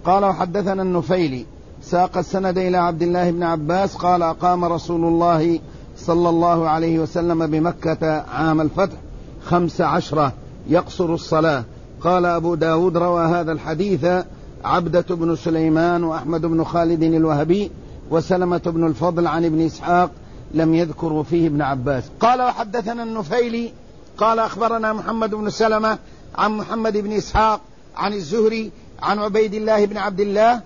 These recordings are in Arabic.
قال وحدثنا النفيلي ساق السند إلى عبد الله بن عباس قال أقام رسول الله صلى الله عليه وسلم بمكة عام الفتح 15 يقصر الصلاة. قال أبو داود روى هذا الحديث عبدة بن سليمان وأحمد بن خالد الوهبي وسلمة بن الفضل عن ابن إسحاق لم يذكروا فيه ابن عباس. قال وحدثنا النفيلي قال أخبرنا محمد بن سلمة عن محمد بن إسحاق عن الزهري عن عبيد الله بن عبد الله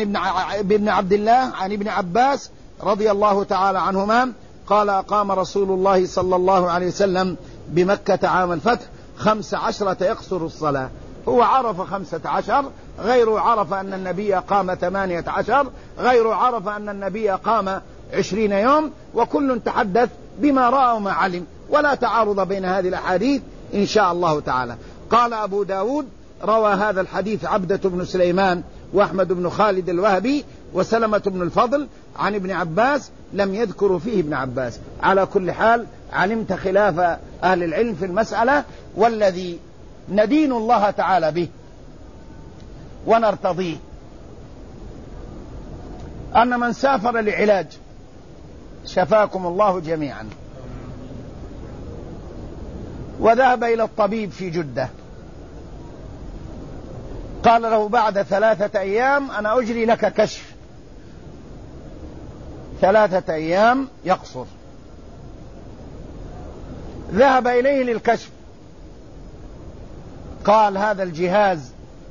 عن ابن عباس رضي الله تعالى عنهما قال أقام رسول الله صلى الله عليه وسلم بمكة عام الفتح 15 يقصر الصلاة. هو عرف 15، غيره عرف أن النبي قام 18، غيره عرف أن النبي قام 20 يوم، وكل تحدث بما رأى وما علم، ولا تعارض بين هذه الأحاديث إن شاء الله تعالى. قال أبو داود روى هذا الحديث عبدة بن سليمان وأحمد بن خالد الوهبي وسلمة بن الفضل عن ابن عباس لم يذكروا فيه ابن عباس. على كل حال علمت خلاف أهل العلم في المسألة، والذي ندين الله تعالى به ونرتضيه أن من سافر لعلاج، شفاكم الله جميعا، وذهب إلى الطبيب في جدة، قال له بعد 3 أيام أنا أجري لك كشف، 3 أيام يقصر. ذهب إليه للكشف، قال هذا الجهاز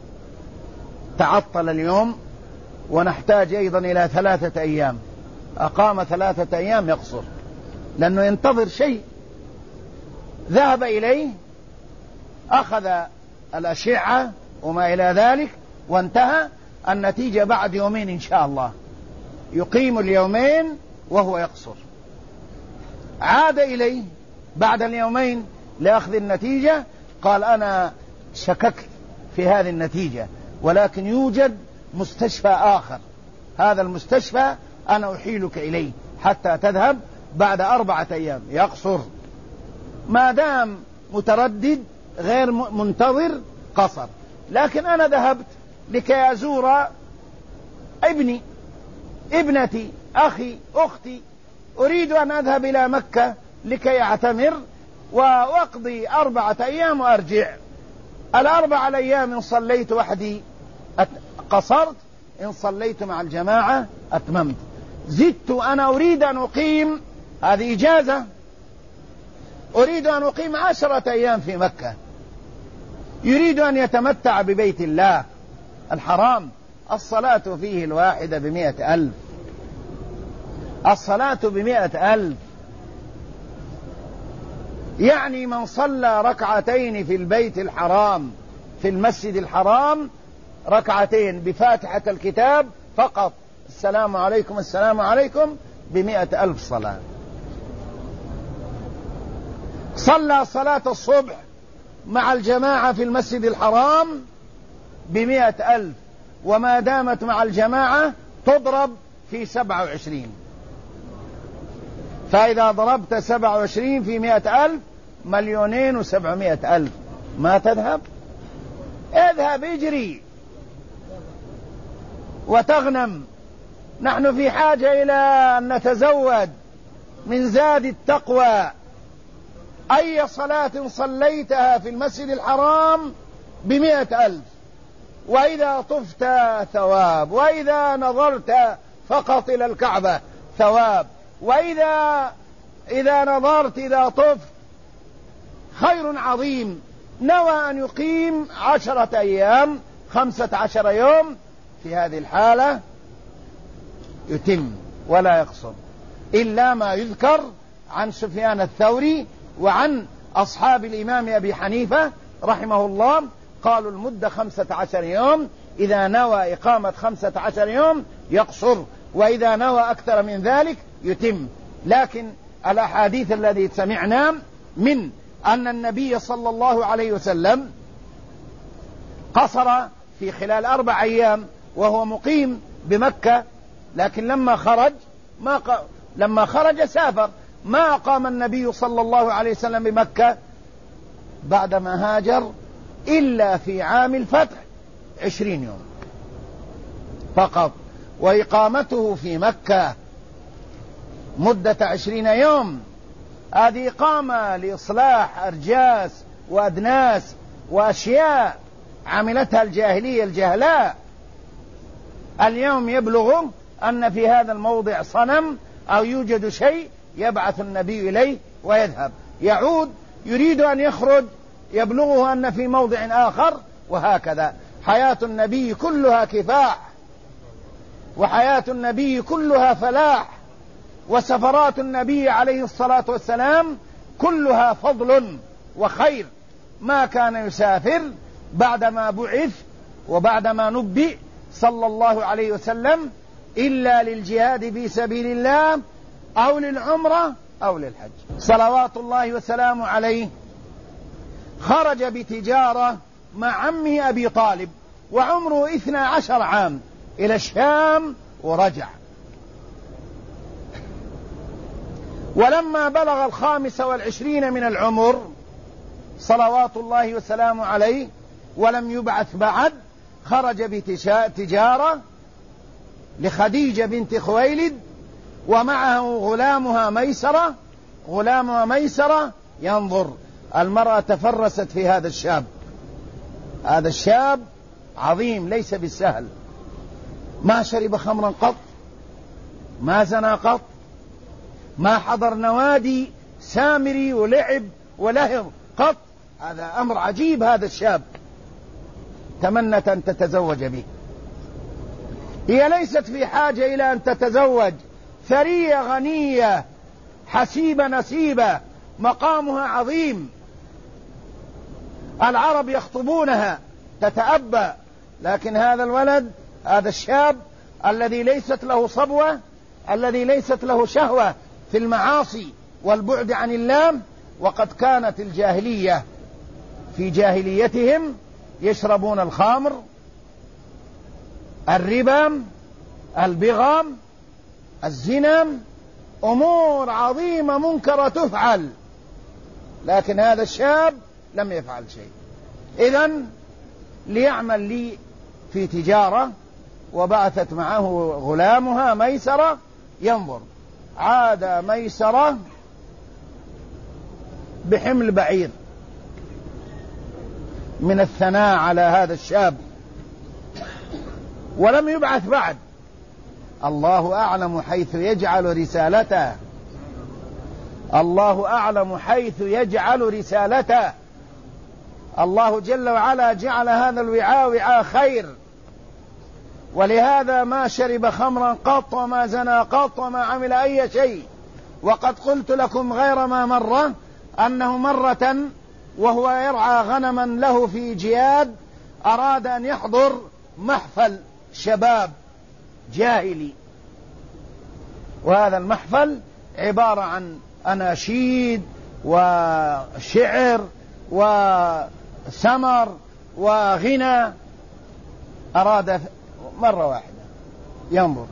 تعطل اليوم ونحتاج أيضا إلى 3 أيام. أقام 3 أيام يقصر لأنه ينتظر شيء. ذهب إليه أخذ الأشعة وما إلى ذلك وانتهى، النتيجة بعد 2 يوم إن شاء الله. يقيم 2 يوم وهو يقصر. عاد إليه بعد 2 يوم لأخذ النتيجة، قال أنا شككت في هذه النتيجة، ولكن يوجد مستشفى آخر، هذا المستشفى أنا أحيلك إليه حتى تذهب بعد 4 أيام. يقصر ما دام متردد غير منتظر قصر. لكن أنا ذهبت لكي أزور ابني، ابنتي، أخي، أختي، أريد أن أذهب إلى مكة لكي أعتمر وأقضي 4 أيام وأرجع. 4 أيام إن صليت وحدي قصرت، إن صليت مع الجماعة أتممت. زدت أنا أريد أن أقيم، هذه إجازة، أريد أن أقيم 10 أيام في مكة، يريد أن يتمتع ببيت الله الحرام. الصلاة فيه الواحدة ب100,000، الصلاة ب100,000. يعني من صلى 2 ركعتين في البيت الحرام في المسجد الحرام، 2 ركعتين بفاتحة الكتاب فقط، السلام عليكم السلام عليكم، ب100,000 صلاة. صلى صلاة الصبح مع الجماعة في المسجد الحرام ب100,000، وما دامت مع الجماعة تضرب في 27. فإذا ضربت 27 في 100,000 2,700,000. ما تذهب؟ اذهب اجري وتغنم. نحن في حاجة إلى أن نتزود من زاد التقوى. أي صلاة صليتها في المسجد الحرام ب100,000، وإذا طفت ثواب، وإذا نظرت فقط إلى الكعبة ثواب، وإذا نظرت إذا طفت خير عظيم. نوى أن يقيم 10 أيام 15 يوم، في هذه الحالة يتم ولا يقصر، إلا ما يذكر عن سفيان الثوري وعن أصحاب الإمام أبي حنيفة رحمه الله، قالوا المدة 15 يوم، إذا نوى إقامة 15 يوم يقصر، وإذا نوى أكثر من ذلك يتم. لكن الأحاديث التي سمعنا من أن النبي صلى الله عليه وسلم قصر في خلال 4 أيام وهو مقيم بمكة، لكن لما خرج سافر. ما أقام النبي صلى الله عليه وسلم بمكة بعدما هاجر إلا في عام الفتح 20 يوم. فقط، وإقامته في مكة مدة 20 يوم، هذه إقامة لإصلاح أرجاس وأدناس وأشياء عملتها الجاهلية الجهلاء. اليوم يبلغ أن في هذا الموضع صنم أو يوجد شيء، يبعث النبي إليه ويذهب، يعود يريد أن يخرج، يبلغه أن في موضع آخر، وهكذا. حياة النبي كلها كفاح، وحياة النبي كلها فلاح، وسفرات النبي عليه الصلاة والسلام كلها فضل وخير. ما كان يسافر بعدما بعث وبعدما نبئ صلى الله عليه وسلم إلا للجهاد في سبيل الله أو للعمرة أو للحج. صلوات الله وسلامه عليه خرج بتجارة مع عمه أبي طالب وعمره 12 عام إلى الشام ورجع، ولما بلغ 25 من العمر صلوات الله وسلامه عليه ولم يبعث بعد، خرج بتجارة لخديجة بنت خويلد ومعه غلامها ميسرة ينظر. المرأة تفرست في هذا الشاب، هذا الشاب عظيم ليس بالسهل، ما شرب خمرا قط، ما زنى قط، ما حضر نوادي سامري ولعب ولهو قط. هذا أمر عجيب. هذا الشاب تمنت أن تتزوج به. هي ليست في حاجة إلى أن تتزوج، ثرية غنية حسيبة نسيبة، مقامها عظيم، العرب يخطبونها تتأبى، لكن هذا الولد، هذا الشاب الذي ليست له صبوة، الذي ليست له شهوة في المعاصي والبعد عن الله، وقد كانت الجاهلية في جاهليتهم يشربون الخمر، الربا، البغام، الزنا، أمور عظيمة منكرة تفعل، لكن هذا الشاب لم يفعل شيء. إذن ليعمل لي في تجارة، وبعثت معه غلامها ميسرة ينظر. عاد ميسرة بحمل بعير من الثناء على هذا الشاب، ولم يبعث بعد. الله أعلم حيث يجعل رسالته، الله أعلم حيث يجعل رسالته. الله جل وعلا جعل هذا الوعاء وعاء خير، ولهذا ما شرب خمرا قط وما زنى قط وما عمل أي شيء. وقد قلت لكم غير ما مرة أنه مرة وهو يرعى غنما له في جياد أراد أن يحضر محفل شباب جاهلي، وهذا المحفل عبارة عن أناشيد وشعر وسمر وغنى. أراد مرة واحدة ينظر،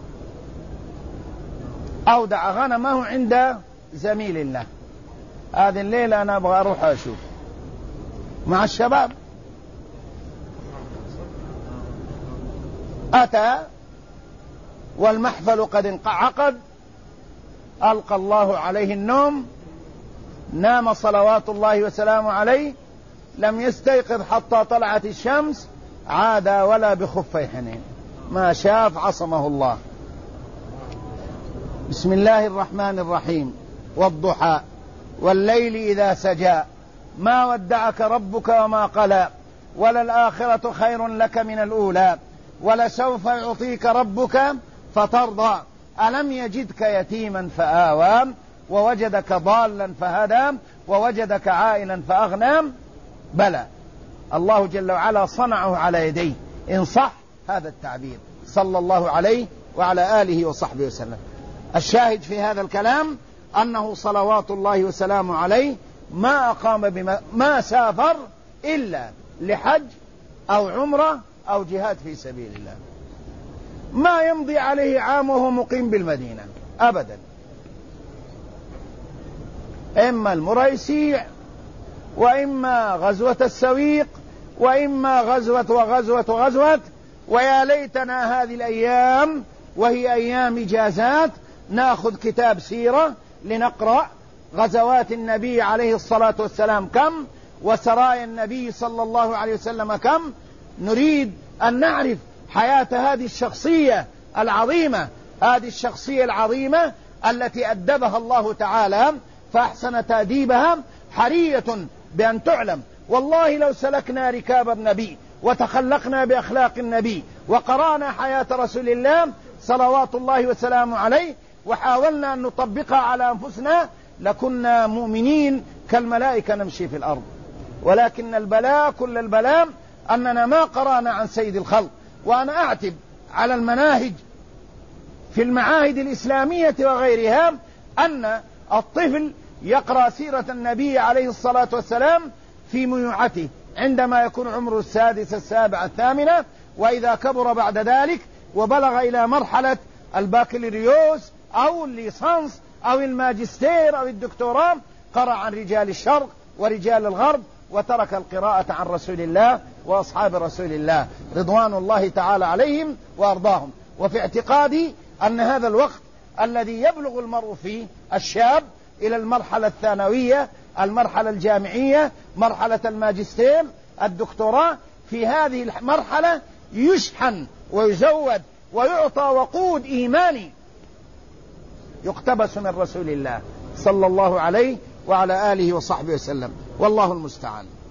أودع غنمه عند زميل له، هذه الليلة أنا أبغى أروح أشوف مع الشباب. أتى والمحفل قد انعقد، ألقى الله عليه النوم، نام صلوات الله وسلامه عليه، لم يستيقظ حتى طلعت الشمس، عاد ولا بخفي حنين، ما شاف عصمه الله. بسم الله الرحمن الرحيم. والضحى والليل إذا سجى ما ودعك ربك وما قلى وللآخرة خير لك من الأولى ولسوف يعطيك ربك فترضى ألم يجدك يتيما فآوى ووجدك ضالا فهدى ووجدك عائلا فأغنى. بلى، الله جل وعلا صنعه على يديه إن صح هذا التعبير، صلى الله عليه وعلى آله وصحبه وسلم. الشاهد في هذا الكلام أنه صلوات الله وسلامه عليه ما أقام ما سافر إلا لحج أو عمرة أو جهاد في سبيل الله، ما يمضي عليه عام وهو مقيم بالمدينة أبدا، إما المريسيع وإما غزوة السويق وإما غزوة ويا ليتنا هذه الأيام وهي أيام إجازات نأخذ كتاب سيرة لنقرأ غزوات النبي عليه الصلاة والسلام كم، وسرايا النبي صلى الله عليه وسلم كم. نريد أن نعرف حياة هذه الشخصية العظيمة، هذه الشخصية العظيمة التي أدبها الله تعالى فأحسن تأديبها، حرية بأن تعلم. والله لو سلكنا ركاب النبي وتخلقنا بأخلاق النبي وقرأنا حياة رسول الله صلوات الله وسلامه عليه وحاولنا أن نطبقها على أنفسنا لكنا مؤمنين كالملائكة نمشي في الأرض. ولكن البلاء كل البلاء أننا ما قرأنا عن سيد الخلق. وأنا أعتب على المناهج في المعاهد الإسلامية وغيرها أن الطفل يقرأ سيرة النبي عليه الصلاة والسلام في ميوعته عندما يكون عمره 6 7 8، وإذا كبر بعد ذلك وبلغ إلى مرحلة البكالوريوس أو الليسانس أو الماجستير أو الدكتوراه قرأ عن رجال الشرق ورجال الغرب وترك القراءة عن رسول الله وأصحاب رسول الله رضوان الله تعالى عليهم وأرضاهم. وفي اعتقادي أن هذا الوقت الذي يبلغ المرء فيه الشاب إلى المرحلة الثانوية، المرحلة الجامعية، مرحلة الماجستير، الدكتوراه، في هذه المرحلة يشحن ويزود ويعطى وقود إيماني يقتبس من رسول الله صلى الله عليه وعلى آله وصحبه وسلم، والله المستعان.